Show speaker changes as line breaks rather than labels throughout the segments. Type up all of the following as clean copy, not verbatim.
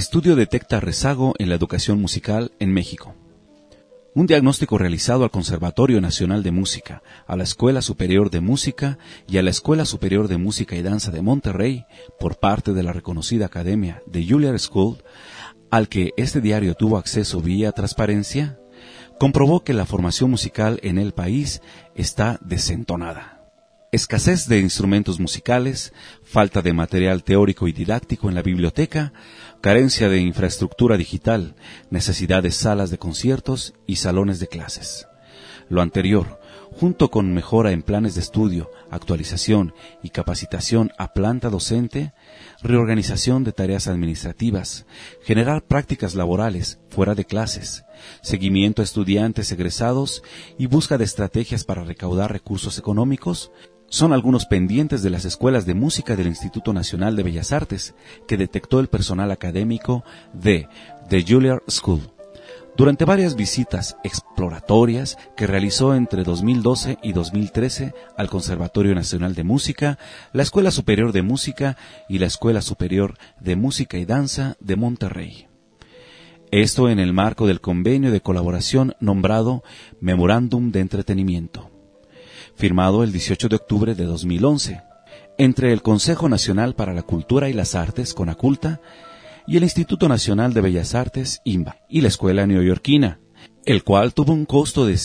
Estudio detecta rezago en la educación musical en México. Un diagnóstico realizado al Conservatorio Nacional de Música, a la Escuela Superior de Música y a la Escuela Superior de Música y Danza de Monterrey por parte de la reconocida Academia de Juilliard School, al que este diario tuvo acceso vía transparencia, comprobó que la formación musical en el país está desentonada. Escasez de instrumentos musicales, falta de material teórico y didáctico en la biblioteca, carencia de infraestructura digital, necesidad de salas de conciertos y salones de clases. Lo anterior, junto con mejora en planes de estudio, actualización y capacitación a planta docente, reorganización de tareas administrativas, generar prácticas laborales fuera de clases, seguimiento a estudiantes egresados y busca de estrategias para recaudar recursos económicos, son algunos pendientes de las escuelas de música del Instituto Nacional de Bellas Artes que detectó el personal académico de The Juilliard School. Durante varias visitas exploratorias que realizó entre 2012 y 2013 al Conservatorio Nacional de Música, la Escuela Superior de Música y la Escuela Superior de Música y Danza de Monterrey. Esto en el marco del convenio de colaboración nombrado Memorándum de Entretenimiento, firmado el 18 de octubre de 2011, entre el Consejo Nacional para la Cultura y las Artes, CONACULTA, y el Instituto Nacional de Bellas Artes, INBA, y la Escuela Neoyorquina, el cual tuvo un costo de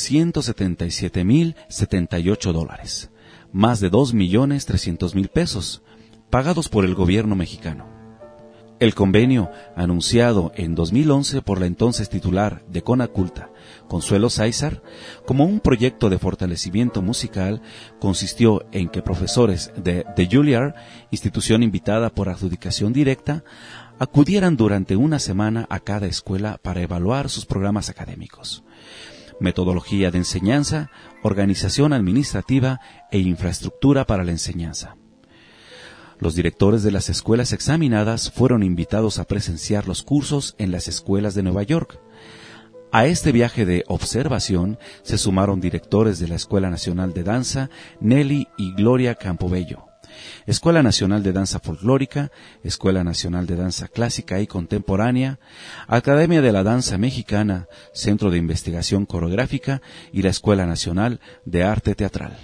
$177,078, más de $2,300,000 pesos, pagados por el gobierno mexicano. El convenio, anunciado en 2011 por la entonces titular de CONACULTA, Consuelo Sáizar, como un proyecto de fortalecimiento musical, consistió en que profesores de The Juilliard, institución invitada por adjudicación directa, acudieran durante una semana a cada escuela para evaluar sus programas académicos, metodología de enseñanza, organización administrativa e infraestructura para la enseñanza. Los directores de las escuelas examinadas fueron invitados a presenciar los cursos en las escuelas de Nueva York. A este viaje de observación se sumaron directores de la Escuela Nacional de Danza, Nelly y Gloria Campobello, Escuela Nacional de Danza Folclórica, Escuela Nacional de Danza Clásica y Contemporánea, Academia de la Danza Mexicana, Centro de Investigación Coreográfica y la Escuela Nacional de Arte Teatral.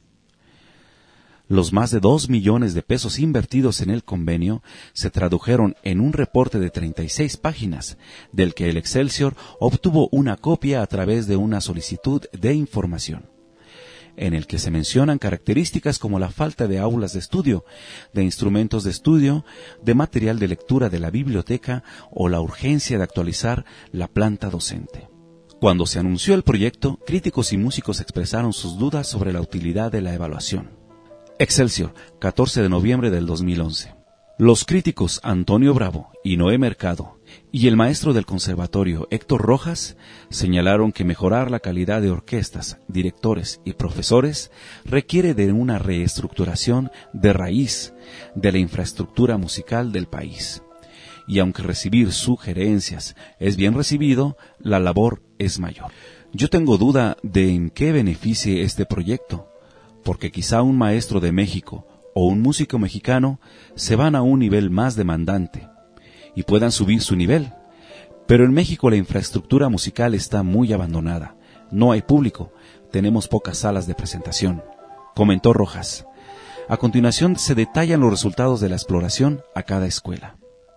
Los más de 2 millones de pesos invertidos en el convenio se tradujeron en un reporte de 36 páginas, del que el Excelsior obtuvo una copia a través de una solicitud de información, en el que se mencionan características como la falta de aulas de estudio, de instrumentos de estudio, de material de lectura de la biblioteca o la urgencia de actualizar la planta docente. Cuando se anunció el proyecto, críticos y músicos expresaron sus dudas sobre la utilidad de la evaluación. Excelsior, 14 de noviembre del 2011. Los críticos Antonio Bravo y Noé Mercado y el maestro del conservatorio Héctor Rojas señalaron que mejorar la calidad de orquestas, directores y profesores requiere de una reestructuración de raíz de la infraestructura musical del país. Y aunque recibir sugerencias es bien recibido, la labor es mayor. Yo tengo duda de en qué beneficie este proyecto, porque quizá un maestro de México o un músico mexicano se van a un nivel más demandante y puedan subir su nivel. Pero en México la infraestructura musical está muy abandonada. No hay público, tenemos pocas salas de presentación, comentó Rojas. A continuación se detallan los resultados de la exploración a cada escuela.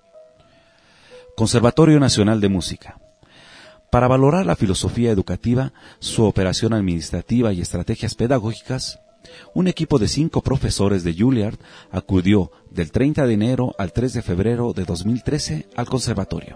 Conservatorio Nacional de Música. Para valorar la filosofía educativa, su operación administrativa y estrategias pedagógicas, un equipo de 5 profesores de Juilliard acudió del 30 de enero al 3 de febrero de 2013 al conservatorio.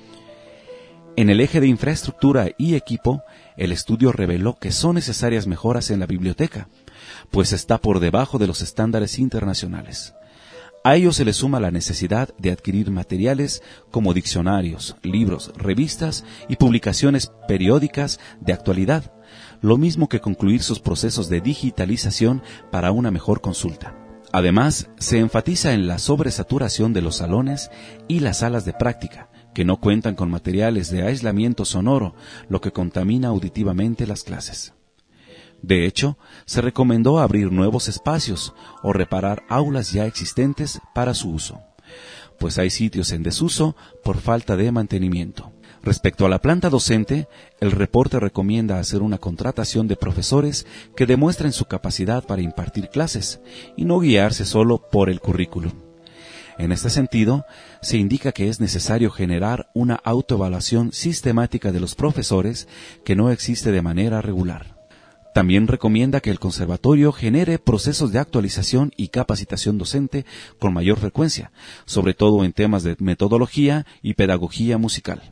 En el eje de infraestructura y equipo, el estudio reveló que son necesarias mejoras en la biblioteca, pues está por debajo de los estándares internacionales. A ello se le suma la necesidad de adquirir materiales como diccionarios, libros, revistas y publicaciones periódicas de actualidad, lo mismo que concluir sus procesos de digitalización para una mejor consulta. Además, se enfatiza en la sobresaturación de los salones y las salas de práctica, que no cuentan con materiales de aislamiento sonoro, lo que contamina auditivamente las clases. De hecho, se recomendó abrir nuevos espacios o reparar aulas ya existentes para su uso, pues hay sitios en desuso por falta de mantenimiento. Respecto a la planta docente, el reporte recomienda hacer una contratación de profesores que demuestren su capacidad para impartir clases y no guiarse solo por el currículum. En este sentido, se indica que es necesario generar una autoevaluación sistemática de los profesores que no existe de manera regular. También recomienda que el conservatorio genere procesos de actualización y capacitación docente con mayor frecuencia, sobre todo en temas de metodología y pedagogía musical.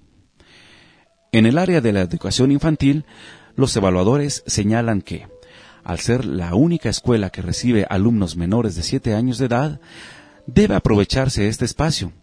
En el área de la educación infantil, los evaluadores señalan que, al ser la única escuela que recibe alumnos menores de 7 años de edad, debe aprovecharse este espacio,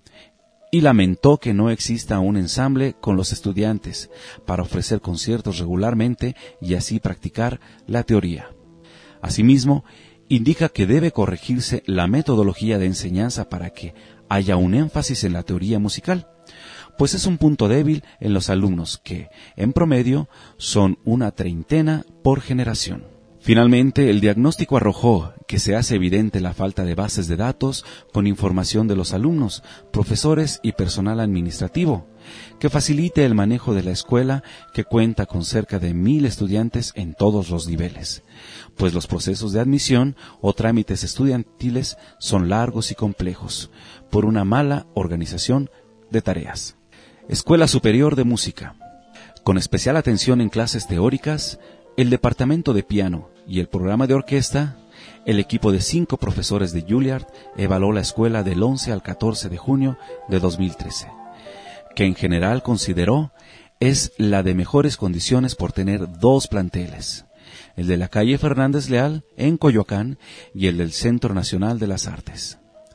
y lamentó que no exista un ensamble con los estudiantes para ofrecer conciertos regularmente y así practicar la teoría. Asimismo, indica que debe corregirse la metodología de enseñanza para que haya un énfasis en la teoría musical, pues es un punto débil en los alumnos que, en promedio, son una 30 por generación. Finalmente, el diagnóstico arrojó que se hace evidente la falta de bases de datos con información de los alumnos, profesores y personal administrativo, que facilite el manejo de la escuela, que cuenta con cerca de 1,000 estudiantes en todos los niveles, pues los procesos de admisión o trámites estudiantiles son largos y complejos, por una mala organización de tareas. Escuela Superior de Música. Con especial atención en clases teóricas, el departamento de piano y el programa de orquesta, el equipo de 5 profesores de Juilliard evaluó la escuela del 11 al 14 de junio de 2013, que en general consideró es la de mejores condiciones por tener 2 planteles, el de la calle Fernández Leal en Coyoacán y el del Centro Nacional de las Artes.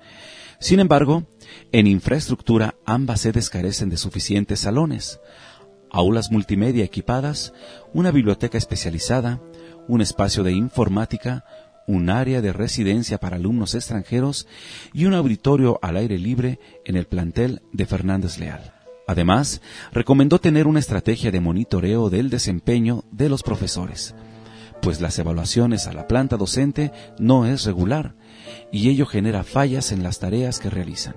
Sin embargo, en infraestructura ambas sedes carecen de suficientes salones, aulas multimedia equipadas, una biblioteca especializada, un espacio de informática, un área de residencia para alumnos extranjeros y un auditorio al aire libre en el plantel de Fernández Leal. Además, recomendó tener una estrategia de monitoreo del desempeño de los profesores, pues las evaluaciones a la planta docente no es regular y ello genera fallas en las tareas que realizan.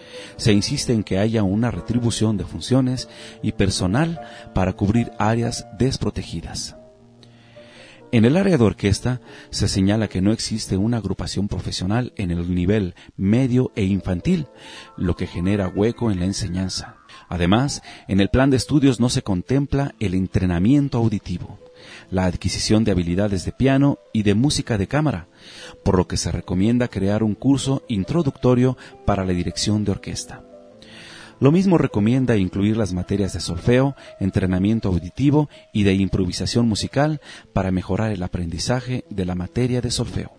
Se insiste en que haya una retribución de funciones y personal para cubrir áreas desprotegidas. En el área de orquesta se señala que no existe una agrupación profesional en el nivel medio e infantil, lo que genera hueco en la enseñanza. Además, en el plan de estudios no se contempla el entrenamiento auditivo, la adquisición de habilidades de piano y de música de cámara, por lo que se recomienda crear un curso introductorio para la dirección de orquesta. Lo mismo recomienda incluir las materias de solfeo, entrenamiento auditivo y de improvisación musical para mejorar el aprendizaje de la materia de solfeo.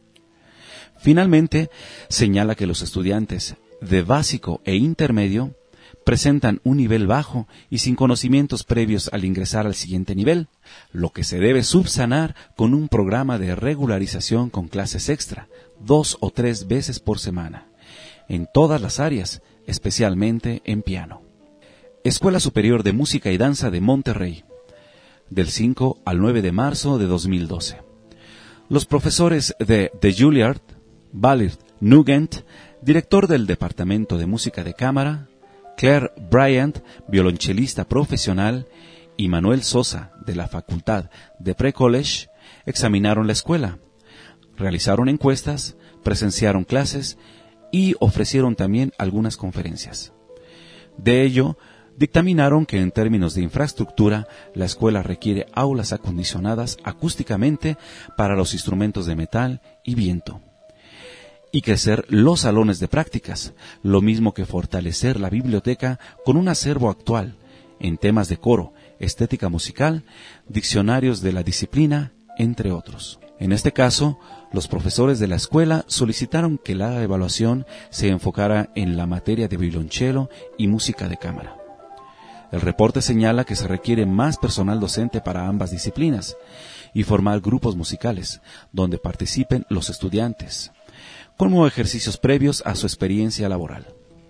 Finalmente, señala que los estudiantes de básico e intermedio presentan un nivel bajo y sin conocimientos previos al ingresar al siguiente nivel, lo que se debe subsanar con un programa de regularización con clases extra, 2 o 3 veces por semana, en todas las áreas, especialmente en piano. Escuela Superior de Música y Danza de Monterrey, del 5 al 9 de marzo de 2012. Los profesores de Juilliard, Ballard Nugent, director del Departamento de Música de Cámara, Claire Bryant, violonchelista profesional, y Manuel Sosa, de la Facultad de Pre-College, examinaron la escuela, realizaron encuestas, presenciaron clases y ofrecieron también algunas conferencias. De ello, dictaminaron que en términos de infraestructura, la escuela requiere aulas acondicionadas acústicamente para los instrumentos de metal y viento, y crecer los salones de prácticas, lo mismo que fortalecer la biblioteca con un acervo actual en temas de coro, estética musical, diccionarios de la disciplina, entre otros. En este caso, los profesores de la escuela solicitaron que la evaluación se enfocara en la materia de violonchelo y música de cámara. El reporte señala que se requiere más personal docente para ambas disciplinas y formar grupos musicales donde participen los estudiantes, como ejercicios previos a su experiencia laboral.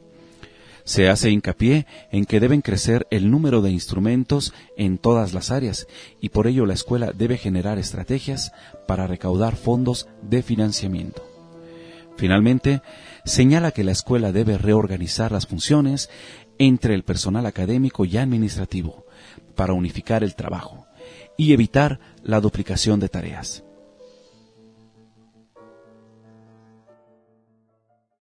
Se hace hincapié en que deben crecer el número de instrumentos en todas las áreas y por ello la escuela debe generar estrategias para recaudar fondos de financiamiento. Finalmente, señala que la escuela debe reorganizar las funciones entre el personal académico y administrativo para unificar el trabajo y evitar la duplicación de tareas.